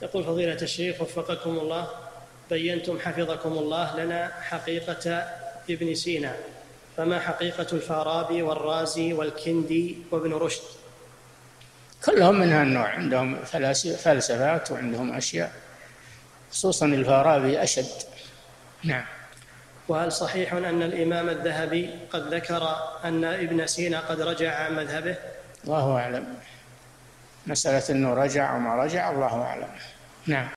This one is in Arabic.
يقول فضيلة الشيخ وفقكم الله، بينتم حفظكم الله لنا حقيقة ابن سينا، فما حقيقة الفارابي والرازي والكندي وابن رشد؟ كلهم من هالنوع، عندهم فلسفات وعندهم أشياء، خصوصا الفارابي أشد. نعم. وهل صحيح أن الإمام الذهبي قد ذكر أن ابن سينا قد رجع عن مذهبه؟ الله أعلم، مسألة أنه رجع وما رجع الله أعلم. نعم.